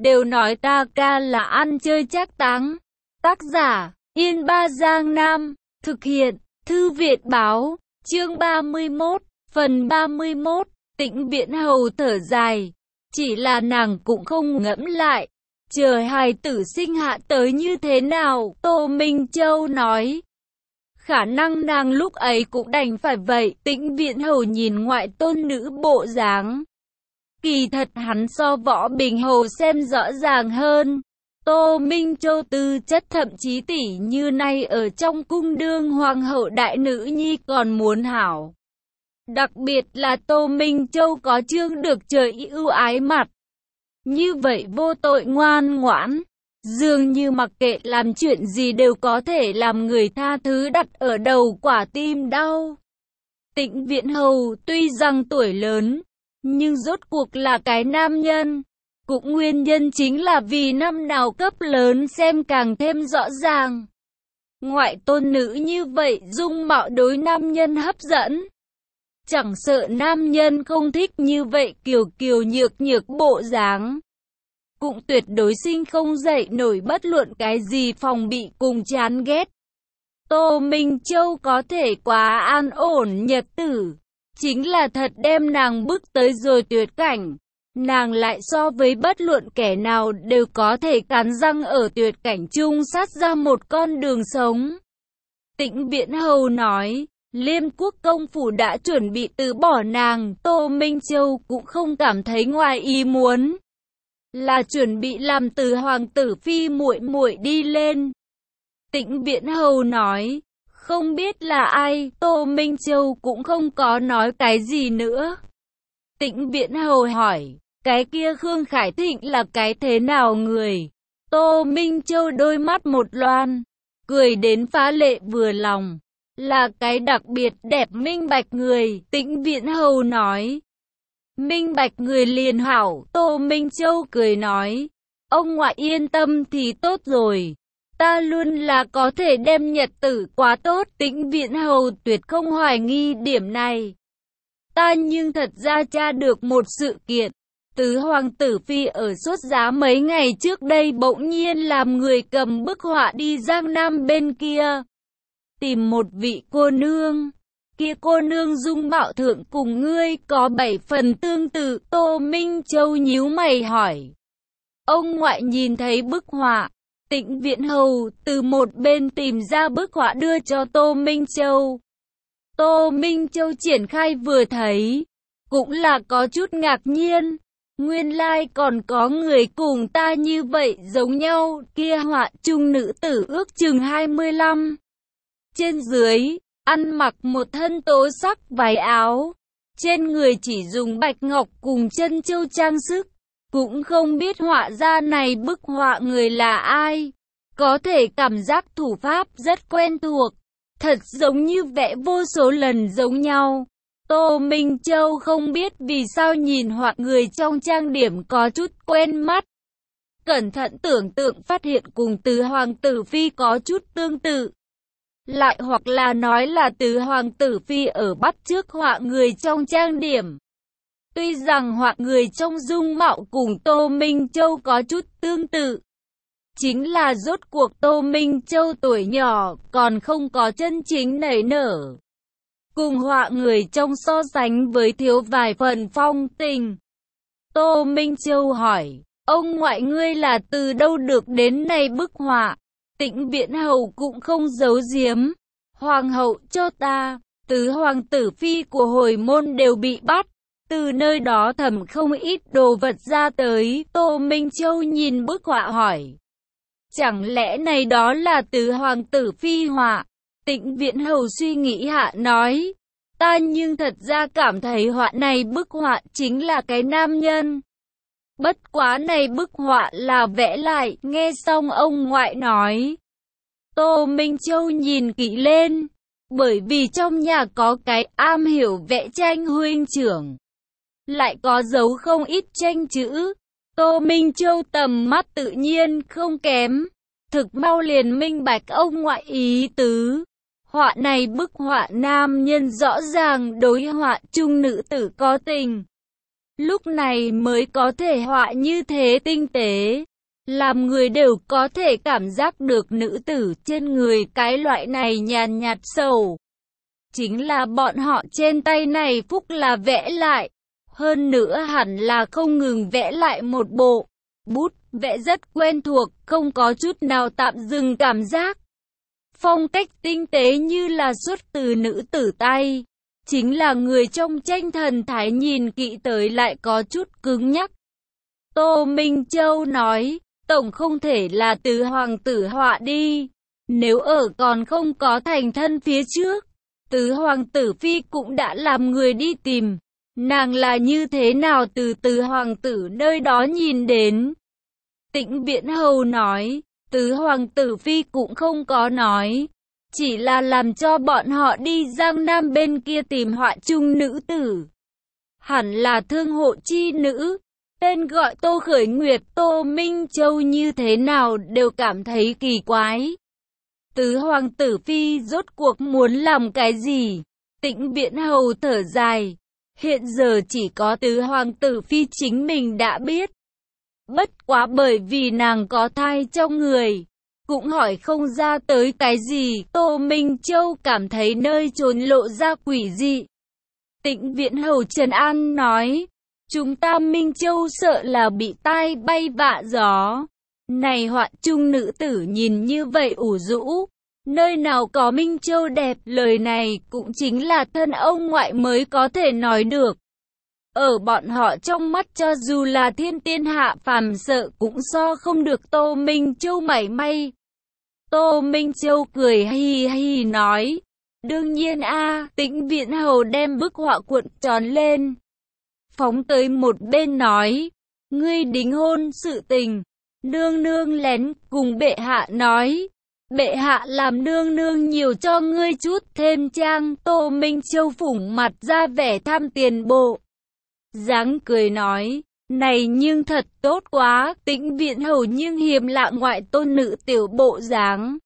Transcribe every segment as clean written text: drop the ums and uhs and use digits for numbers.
đều nói ta ca là ăn chơi trác táng. Tác giả, Yên Ba Giang Nam, thực hiện, Thư viện báo, chương 31, phần 31, Tĩnh Viễn Hầu thở dài. Chỉ là nàng cũng không ngẫm lại, chờ hài tử sinh hạ tới như thế nào, Tô Minh Châu nói. Khả năng nàng lúc ấy cũng đành phải vậy. Tĩnh Viễn Hầu nhìn ngoại tôn nữ bộ dáng. Kỳ thật hắn so Võ Bình Hầu xem rõ ràng hơn. Tô Minh Châu tư chất thậm chí tỷ như nay ở trong cung đương hoàng hậu đại nữ nhi còn muốn hảo. Đặc biệt là Tô Minh Châu có chương được trời ưu ái mặt. Như vậy vô tội ngoan ngoãn, dường như mặc kệ làm chuyện gì đều có thể làm người tha thứ đặt ở đầu quả tim đau. Tĩnh Viễn Hầu tuy rằng tuổi lớn, nhưng rốt cuộc là cái nam nhân. Cũng nguyên nhân chính là vì năm nào cấp lớn xem càng thêm rõ ràng. Ngoại tôn nữ như vậy dung mạo đối nam nhân hấp dẫn. Chẳng sợ nam nhân không thích như vậy kiều kiều nhược nhược bộ dáng. Cũng tuyệt đối sinh không dậy nổi bất luận cái gì phòng bị cùng chán ghét. Tô Minh Châu có thể quá an ổn nhật tử, chính là thật đem nàng bước tới rồi tuyệt cảnh. Nàng lại so với bất luận kẻ nào đều có thể cắn răng ở tuyệt cảnh chung sát ra một con đường sống. Tĩnh Viễn Hầu nói, Liêm Quốc công phủ đã chuẩn bị từ bỏ nàng, Tô Minh Châu cũng không cảm thấy ngoài ý muốn. Là chuẩn bị làm từ hoàng tử phi muội muội đi lên. Tĩnh Viễn Hầu nói, không biết là ai, Tô Minh Châu cũng không có nói cái gì nữa. Tĩnh Viễn Hầu hỏi, cái kia Khương Khải Thịnh là cái thế nào người? Tô Minh Châu đôi mắt một loan, cười đến phá lệ vừa lòng. Là cái đặc biệt đẹp minh bạch người, Tĩnh Viễn Hầu nói. Minh bạch người liền hảo, Tô Minh Châu cười nói. Ông ngoại yên tâm thì tốt rồi. Ta luôn là có thể đem nhật tử quá tốt, Tĩnh Viễn Hầu tuyệt không hoài nghi điểm này. Ta nhưng thật ra tra được một sự kiện. Tứ hoàng tử phi ở xuất giá mấy ngày trước đây bỗng nhiên làm người cầm bức họa đi Giang Nam bên kia. Tìm một vị cô nương. Kia cô nương dung mạo thượng cùng ngươi có 7 phần tương tự. Tô Minh Châu nhíu mày hỏi. Ông ngoại nhìn thấy bức họa. Tĩnh Viễn Hầu từ một bên tìm ra bức họa đưa cho Tô Minh Châu. Tô Minh Châu triển khai vừa thấy, cũng là có chút ngạc nhiên. Nguyên lai còn có người cùng ta như vậy giống nhau. Kia họa chung nữ tử ước chừng 25. Trên dưới, ăn mặc một thân tố sắc váy áo. Trên người chỉ dùng bạch ngọc cùng chân châu trang sức. Cũng không biết họa ra này bức họa người là ai. Có thể cảm giác thủ pháp rất quen thuộc. Thật giống như vẽ vô số lần giống nhau. Tô Minh Châu không biết vì sao nhìn họa người trong trang điểm có chút quen mắt. Cẩn thận tưởng tượng phát hiện cùng tứ hoàng tử phi có chút tương tự. Lại hoặc là nói là tứ hoàng tử phi ở bắt chước họa người trong trang điểm. Tuy rằng họa người trong dung mạo cùng Tô Minh Châu có chút tương tự. Chính là rốt cuộc Tô Minh Châu tuổi nhỏ còn không có chân chính nảy nở. Cùng họa người trong so sánh với thiếu vài phần phong tình. Tô Minh Châu hỏi, ông ngoại ngươi là từ đâu được đến này bức họa? Tĩnh Viễn Hầu cũng không giấu giếm. Hoàng hậu cho ta, tứ hoàng tử phi của hồi môn đều bị bắt. Từ nơi đó thẩm không ít đồ vật ra tới. Tô Minh Châu nhìn bức họa hỏi. Chẳng lẽ này đó là tứ hoàng tử phi họa? Tĩnh Viễn Hầu suy nghĩ hạ nói. Ta nhưng thật ra cảm thấy họa này bức họa chính là cái nam nhân. Bất quá này bức họa là vẽ lại. Nghe xong ông ngoại nói. Tô Minh Châu nhìn kỹ lên. Bởi vì trong nhà có cái am hiểu vẽ tranh huynh trưởng. Lại có dấu không ít tranh chữ. Tô Minh Châu tầm mắt tự nhiên không kém. Thực mau liền minh bạch ông ngoại ý tứ. Họa này bức họa nam nhân rõ ràng đối họa chung nữ tử có tình. lúc này mới có thể họa như thế tinh tế. Làm người đều có thể cảm giác được nữ tử trên người cái loại này nhàn nhạt sầu. Chính là bọn họ trên tay này phúc là vẽ lại. Hơn nữa hẳn là không ngừng vẽ lại một bộ. Bút vẽ rất quen thuộc, không có chút nào tạm dừng cảm giác. Phong cách tinh tế như là xuất từ nữ tử tay. Chính là người trong tranh thần thái nhìn kỹ tới lại có chút cứng nhắc. Tô Minh Châu nói, tổng không thể là tứ hoàng tử họa đi. Nếu ở còn không có thành thân phía trước, tứ hoàng tử phi cũng đã làm người đi tìm. Nàng là như thế nào từ tứ hoàng tử nơi đó nhìn đến? Tĩnh Viễn Hầu nói, tứ hoàng tử phi cũng không có nói. Chỉ là làm cho bọn họ đi Giang Nam bên kia tìm họa chung nữ tử. Hẳn là thương hộ chi nữ. Tên gọi Tô Khởi Nguyệt, Tô Minh Châu như thế nào đều cảm thấy kỳ quái. Tứ hoàng tử phi rốt cuộc muốn làm cái gì? Tĩnh Viễn Hầu thở dài. Hiện giờ chỉ có tứ hoàng tử phi chính mình đã biết. Bất quá bởi vì nàng có thai trong người, cũng hỏi không ra tới cái gì. Tô Minh Châu cảm thấy nơi trốn lộ ra quỷ dị. Tĩnh Viễn Hầu trấn an nói, chúng ta Minh Châu sợ là bị tai bay vạ gió. Này họa chung nữ tử nhìn như vậy ủ rũ, nơi nào có Minh Châu đẹp, lời này cũng chính là thân ông ngoại mới có thể nói được. Ở bọn họ trong mắt cho dù là thiên tiên hạ phàm sợ cũng so không được Tô Minh Châu mảy may. Tô Minh Châu cười hi hi nói, đương nhiên a. Tĩnh Viễn Hầu đem bức họa cuộn tròn lên, phóng tới một bên nói, ngươi đính hôn sự tình, nương nương lén cùng bệ hạ nói. Bệ hạ làm nương nương nhiều cho ngươi chút thêm trang. Tô Minh Châu phủng mặt ra vẻ tham tiền bộ dáng cười nói, này nhưng thật tốt quá. Tĩnh Viễn Hầu nhưng hiềm lạ ngoại tôn nữ tiểu bộ dáng.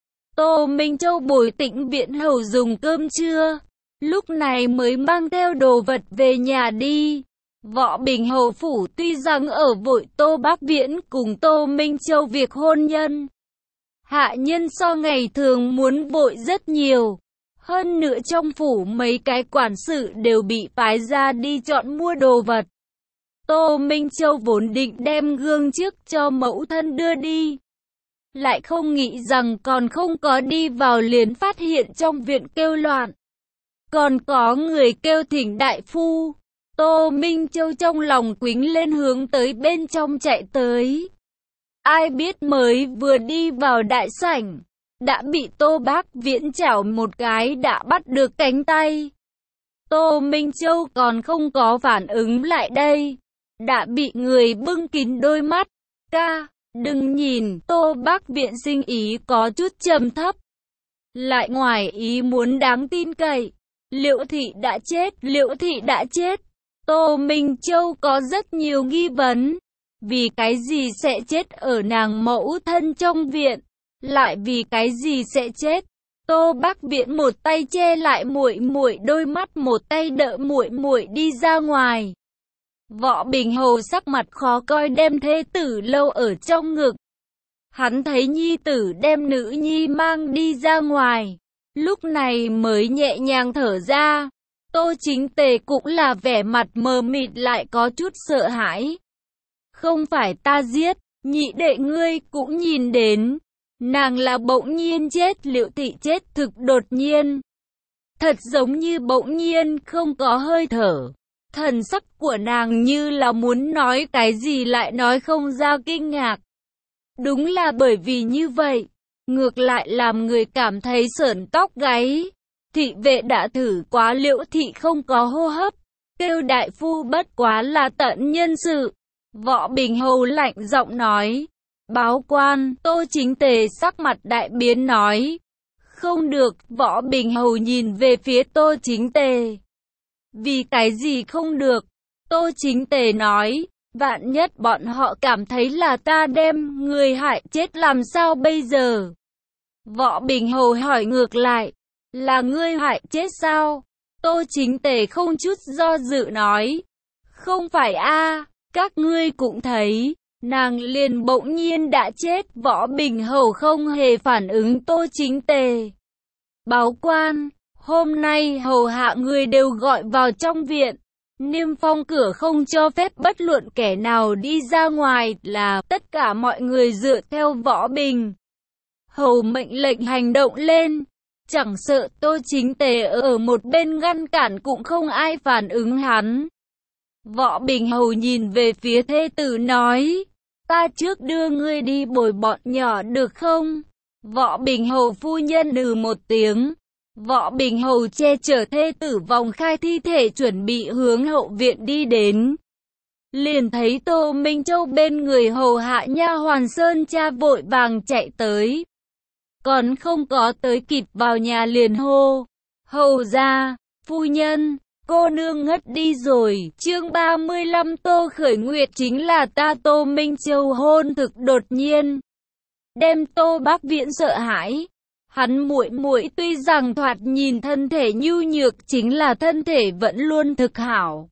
Tô Minh Châu bồi Tĩnh Viễn Hầu dùng cơm trưa, lúc này mới mang theo đồ vật về nhà đi. Võ Bình Hầu phủ tuy rằng ở vội Tô Bác Viễn cùng Tô Minh Châu việc hôn nhân, hạ nhân so ngày thường muốn vội rất nhiều. Hơn nữa trong phủ mấy cái quản sự đều bị phái ra đi chọn mua đồ vật. Tô Minh Châu vốn định đem gương trước cho mẫu thân đưa đi, lại không nghĩ rằng còn không có đi vào liền phát hiện trong viện kêu loạn. Còn có người kêu thỉnh đại phu. Tô Minh Châu trong lòng quýnh lên hướng tới bên trong chạy tới. Ai biết mới vừa đi vào đại sảnh, đã bị Tô Bác Viễn chảo một cái đã bắt được cánh tay. Tô Minh Châu còn không có phản ứng lại đây, đã bị người bưng kín đôi mắt. Ca, đừng nhìn. Tô Bác Viễn sinh ý có chút trầm thấp, lại ngoài ý muốn đáng tin cậy. Liễu thị đã chết, Liễu thị đã chết. Tô Minh Châu có rất nhiều nghi vấn. Vì cái gì sẽ chết ở nàng mẫu thân trong viện? Lại vì cái gì sẽ chết? Tô Bác Viễn một tay che lại muội muội đôi mắt, một tay đỡ muội muội đi ra ngoài. Võ Bình Hầu sắc mặt khó coi đem thế tử lâu ở trong ngực. Hắn thấy nhi tử đem nữ nhi mang đi ra ngoài, lúc này mới nhẹ nhàng thở ra. Tô Chính Tề cũng là vẻ mặt mờ mịt lại có chút sợ hãi. Không phải ta giết, nhị đệ ngươi cũng nhìn đến. Nàng là bỗng nhiên chết, Liễu thị chết thực đột nhiên. Thật giống như bỗng nhiên không có hơi thở. Thần sắc của nàng như là muốn nói cái gì lại nói không ra, kinh ngạc. Đúng là bởi vì như vậy, ngược lại làm người cảm thấy sởn tóc gáy. Thị vệ đã thử quá, Liễu thị không có hô hấp, kêu đại phu bất quá là tận nhân sự. Võ Bình Hầu lạnh giọng nói, báo quan. Tô Chính Tề sắc mặt đại biến nói, không được. Võ Bình Hầu nhìn về phía Tô Chính Tề, vì cái gì không được? Tô Chính Tề nói, vạn nhất bọn họ cảm thấy là ta đem người hại chết làm sao bây giờ? Võ Bình Hầu hỏi ngược lại, là ngươi hại chết sao? Tô Chính Tề không chút do dự nói, Không phải a, các ngươi cũng thấy, nàng liền bỗng nhiên đã chết. Võ Bình Hầu không hề phản ứng. Tô Chính Tề báo quan, hôm nay hầu hạ người đều gọi vào trong viện. Niêm phong cửa không cho phép bất luận kẻ nào đi ra ngoài, là tất cả mọi người dựa theo Võ Bình Hầu mệnh lệnh hành động lên. Chẳng sợ Tô Chính Tề ở một bên ngăn cản cũng không ai phản ứng hắn. Võ Bình Hầu nhìn về phía thê tử nói, ta trước đưa ngươi đi bồi bọn nhỏ được không? Võ Bình Hầu phu nhân một tiếng. Võ Bình Hầu che chở thê tử vòng khai thi thể chuẩn bị hướng hậu viện đi đến. Liền thấy Tô Minh Châu bên người hầu hạ nha hoàn Sơn Cha vội vàng chạy tới. Còn không có tới kịp vào nhà liền hô, hầu ra, phu nhân, cô nương ngất đi rồi. Chương 35 Tô Khởi Nguyệt chính là ta. Tô Minh Châu hôn thực đột nhiên, đem Tô Bác Viễn sợ hãi. Hắn muội muội tuy rằng thoạt nhìn thân thể nhu nhược, chính là thân thể vẫn luôn thực hảo.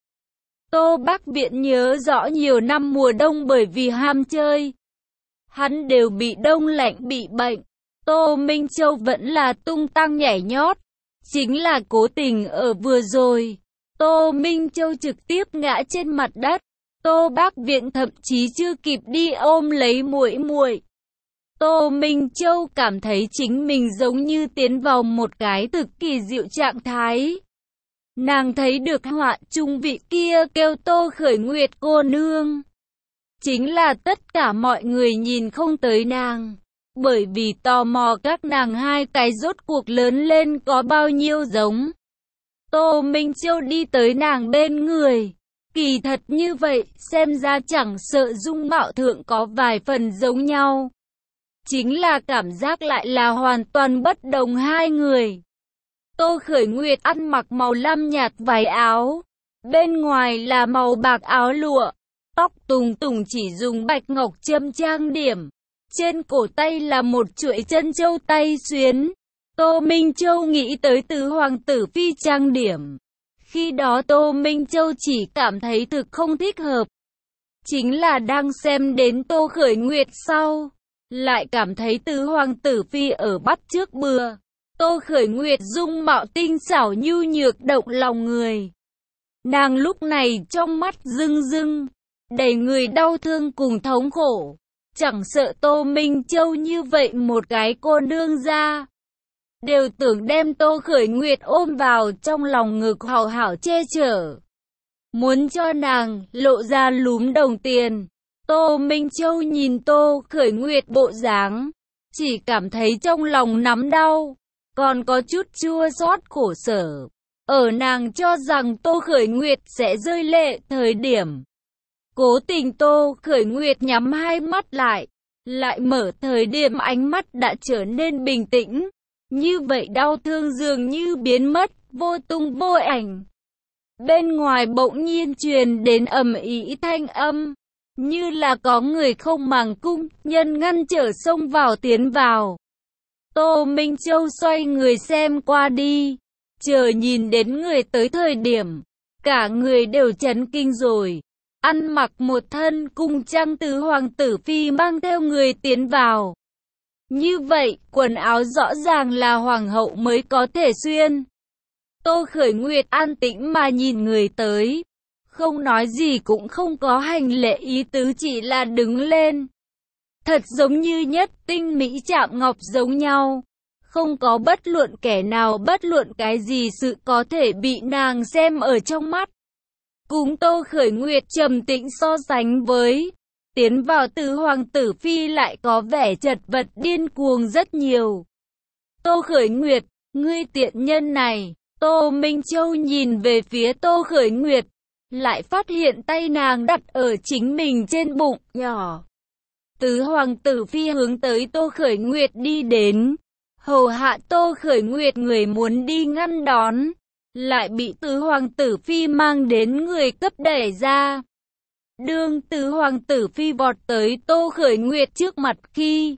Tô Bác Viễn nhớ rõ nhiều năm mùa đông bởi vì ham chơi, hắn đều bị đông lạnh bị bệnh. Tô Minh Châu vẫn là tung tăng nhảy nhót, chính là cố tình ở vừa rồi, Tô Minh Châu trực tiếp ngã trên mặt đất. Tô Bác Viễn thậm chí chưa kịp đi ôm lấy muội muội. Tô Minh Châu cảm thấy chính mình giống như tiến vào một cái thực kỳ diệu trạng thái. Nàng thấy được họa trung vị kia kêu Tô Khởi Nguyệt cô nương. Chính là tất cả mọi người nhìn không tới nàng, bởi vì tò mò các nàng hai cái rốt cuộc lớn lên có bao nhiêu giống. Tô Minh Châu đi tới nàng bên người. Kỳ thật như vậy, xem ra chẳng sợ dung mạo thượng có vài phần giống nhau, chính là cảm giác lại là hoàn toàn bất đồng hai người. Tô Khởi Nguyệt ăn mặc màu lam nhạt váy áo, bên ngoài là màu bạc áo lụa, tóc tùng tùng chỉ dùng bạch ngọc châm trang điểm, trên cổ tay là một chuỗi chân châu tay xuyến. Tô Minh Châu nghĩ tới tứ hoàng tử phi trang điểm. Khi đó Tô Minh Châu chỉ cảm thấy thực không thích hợp. Chính là đang xem đến Tô Khởi Nguyệt sau, lại cảm thấy tứ hoàng tử phi ở bắt chước bừa. Tô Khởi Nguyệt dung mạo tinh xảo nhu nhược động lòng người. Nàng lúc này trong mắt rưng rưng, đầy người đau thương cùng thống khổ. Chẳng sợ Tô Minh Châu như vậy một cái cô nương ra, đều tưởng đem Tô Khởi Nguyệt ôm vào trong lòng ngực hảo hảo che chở, muốn cho nàng lộ ra lúm đồng tiền. Tô Minh Châu nhìn Tô Khởi Nguyệt bộ dáng, chỉ cảm thấy trong lòng nắm đau, còn có chút chua xót khổ sở. Ở nàng cho rằng Tô Khởi Nguyệt sẽ rơi lệ thời điểm, cố tình Tô Khởi Nguyệt nhắm hai mắt lại mở thời điểm ánh mắt đã trở nên bình tĩnh. Như vậy đau thương dường như biến mất, vô tung vô ảnh. Bên ngoài bỗng nhiên truyền đến ầm ĩ thanh âm, như là có người không màng cung nhân ngăn trở xông vào tiến vào. Tô Minh Châu xoay người xem qua đi, chờ nhìn đến người tới thời điểm, cả người đều chấn kinh rồi. Ăn mặc một thân cung trang tứ hoàng tử phi mang theo người tiến vào. Như vậy, quần áo rõ ràng là hoàng hậu mới có thể xuyên. Tô Khởi Nguyệt an tĩnh mà nhìn người tới, không nói gì cũng không có hành lễ ý tứ, chỉ là đứng lên. Thật giống như nhất tinh mỹ chạm ngọc giống nhau, không có bất luận kẻ nào bất luận cái gì sự có thể bị nàng xem ở trong mắt. Cùng Tô Khởi Nguyệt trầm tĩnh so sánh với tiến vào tứ hoàng tử phi lại có vẻ chật vật điên cuồng rất nhiều. Tô Khởi Nguyệt, ngươi tiện nhân này. Tô Minh Châu nhìn về phía Tô Khởi Nguyệt, lại phát hiện tay nàng đặt ở chính mình trên bụng nhỏ. Tứ hoàng tử phi hướng tới Tô Khởi Nguyệt đi đến, hầu hạ Tô Khởi Nguyệt người muốn đi ngăn đón, lại bị tứ hoàng tử phi mang đến người cấp đẩy ra. Đương tứ hoàng tử phi vọt tới Tô Khởi Nguyệt trước mặt khi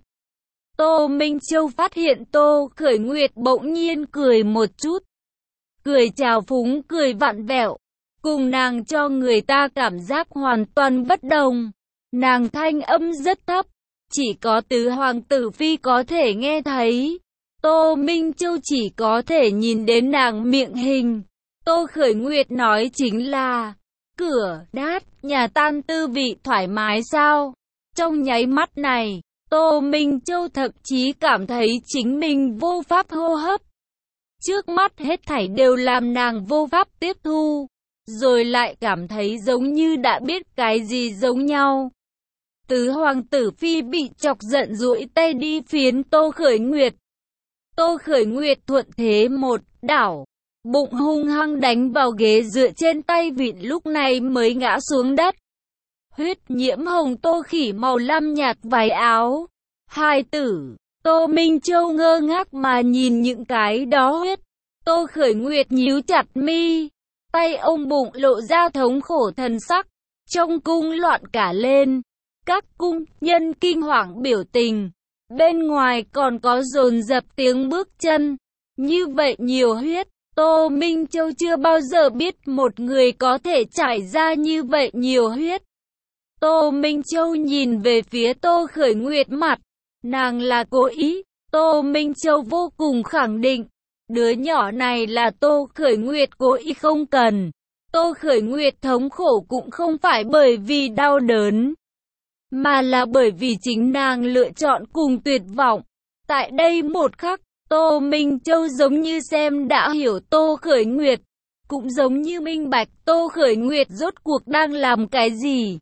Tô Minh Châu phát hiện Tô Khởi Nguyệt bỗng nhiên cười một chút, cười trào phúng, cười vặn vẹo, cùng nàng cho người ta cảm giác hoàn toàn bất đồng. Nàng thanh âm rất thấp, chỉ có tứ hoàng tử phi có thể nghe thấy. Tô Minh Châu chỉ có thể nhìn đến nàng miệng hình. Tô Khởi Nguyệt nói chính là, cửa đát, nhà tan tư vị thoải mái sao? Trong nháy mắt này, Tô Minh Châu thậm chí cảm thấy chính mình vô pháp hô hấp. Trước mắt hết thảy đều làm nàng vô pháp tiếp thu, rồi lại cảm thấy giống như đã biết cái gì giống nhau. Tứ hoàng tử phi bị chọc giận duỗi tay đi phiến Tô Khởi Nguyệt. Tô Khởi Nguyệt thuận thế một đảo, bụng hung hăng đánh vào ghế dựa trên tay vịn, lúc này mới ngã xuống đất. Huyết nhiễm hồng Tô Khỉ màu lam nhạt váy áo. Hai tử, Tô Minh Châu ngơ ngác mà nhìn những cái đó huyết. Tô Khởi Nguyệt nhíu chặt mi, tay ôm bụng lộ ra thống khổ thần sắc. Trong cung loạn cả lên, các cung nhân kinh hoàng biểu tình. Bên ngoài còn có dồn dập tiếng bước chân. Như vậy nhiều huyết, Tô Minh Châu chưa bao giờ biết một người có thể trải ra như vậy nhiều huyết. Tô Minh Châu nhìn về phía Tô Khởi Nguyệt, mặt nàng là cố ý. Tô Minh Châu vô cùng khẳng định, đứa nhỏ này là Tô Khởi Nguyệt cố ý không cần. Tô Khởi Nguyệt thống khổ cũng không phải bởi vì đau đớn, mà là bởi vì chính nàng lựa chọn cùng tuyệt vọng. Tại đây một khắc, Tô Minh Châu giống như xem đã hiểu Tô Khởi Nguyệt, cũng giống như minh bạch Tô Khởi Nguyệt rốt cuộc đang làm cái gì.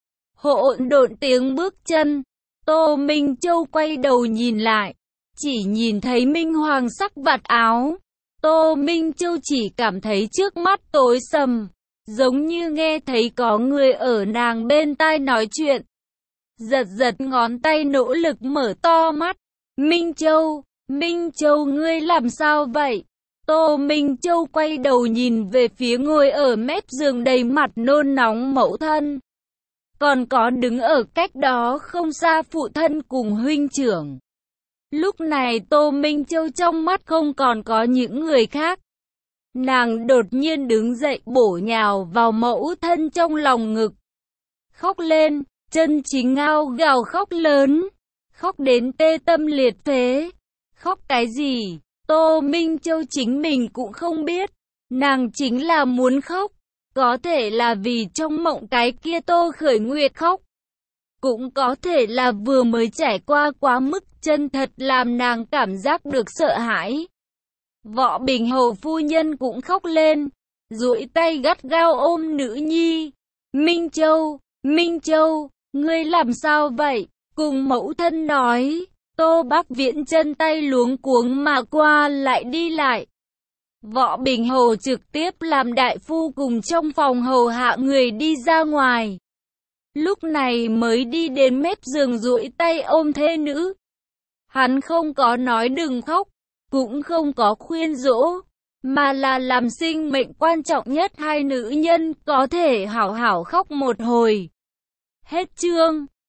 Hỗn độn tiếng bước chân, Tô Minh Châu quay đầu nhìn lại, chỉ nhìn thấy minh hoàng sắc vạt áo. Tô Minh Châu chỉ cảm thấy trước mắt tối sầm, giống như nghe thấy có người ở nàng bên tai nói chuyện. Giật giật ngón tay nỗ lực mở to mắt. Minh Châu ngươi làm sao vậy? Tô Minh Châu quay đầu nhìn về phía ngồi ở mép giường đầy mặt nôn nóng mẫu thân. Còn có đứng ở cách đó không xa phụ thân cùng huynh trưởng. Lúc này Tô Minh Châu trong mắt không còn có những người khác. Nàng đột nhiên đứng dậy bổ nhào vào mẫu thân trong lòng ngực. Khóc lên, chân chính ngao gào khóc lớn. Khóc đến tê tâm liệt phế. Khóc cái gì? Tô Minh Châu chính mình cũng không biết. Nàng chính là muốn khóc. Có thể là vì trong mộng cái kia Tô Khởi Nguyệt khóc. Cũng có thể là vừa mới trải qua quá mức chân thật làm nàng cảm giác được sợ hãi. Võ Bình Hầu phu nhân cũng khóc lên, duỗi tay gắt gao ôm nữ nhi. Minh Châu, ngươi làm sao vậy? Cùng mẫu thân nói. Tô Bắc Viễn chân tay luống cuống mà qua lại đi lại. Võ Bình Hầu trực tiếp làm đại phu cùng trong phòng hầu hạ người đi ra ngoài. Lúc này mới đi đến mép giường duỗi tay ôm thê nữ. Hắn không có nói đừng khóc, cũng không có khuyên dỗ, mà là làm sinh mệnh quan trọng nhất hai nữ nhân có thể hảo hảo khóc một hồi. Hết chương.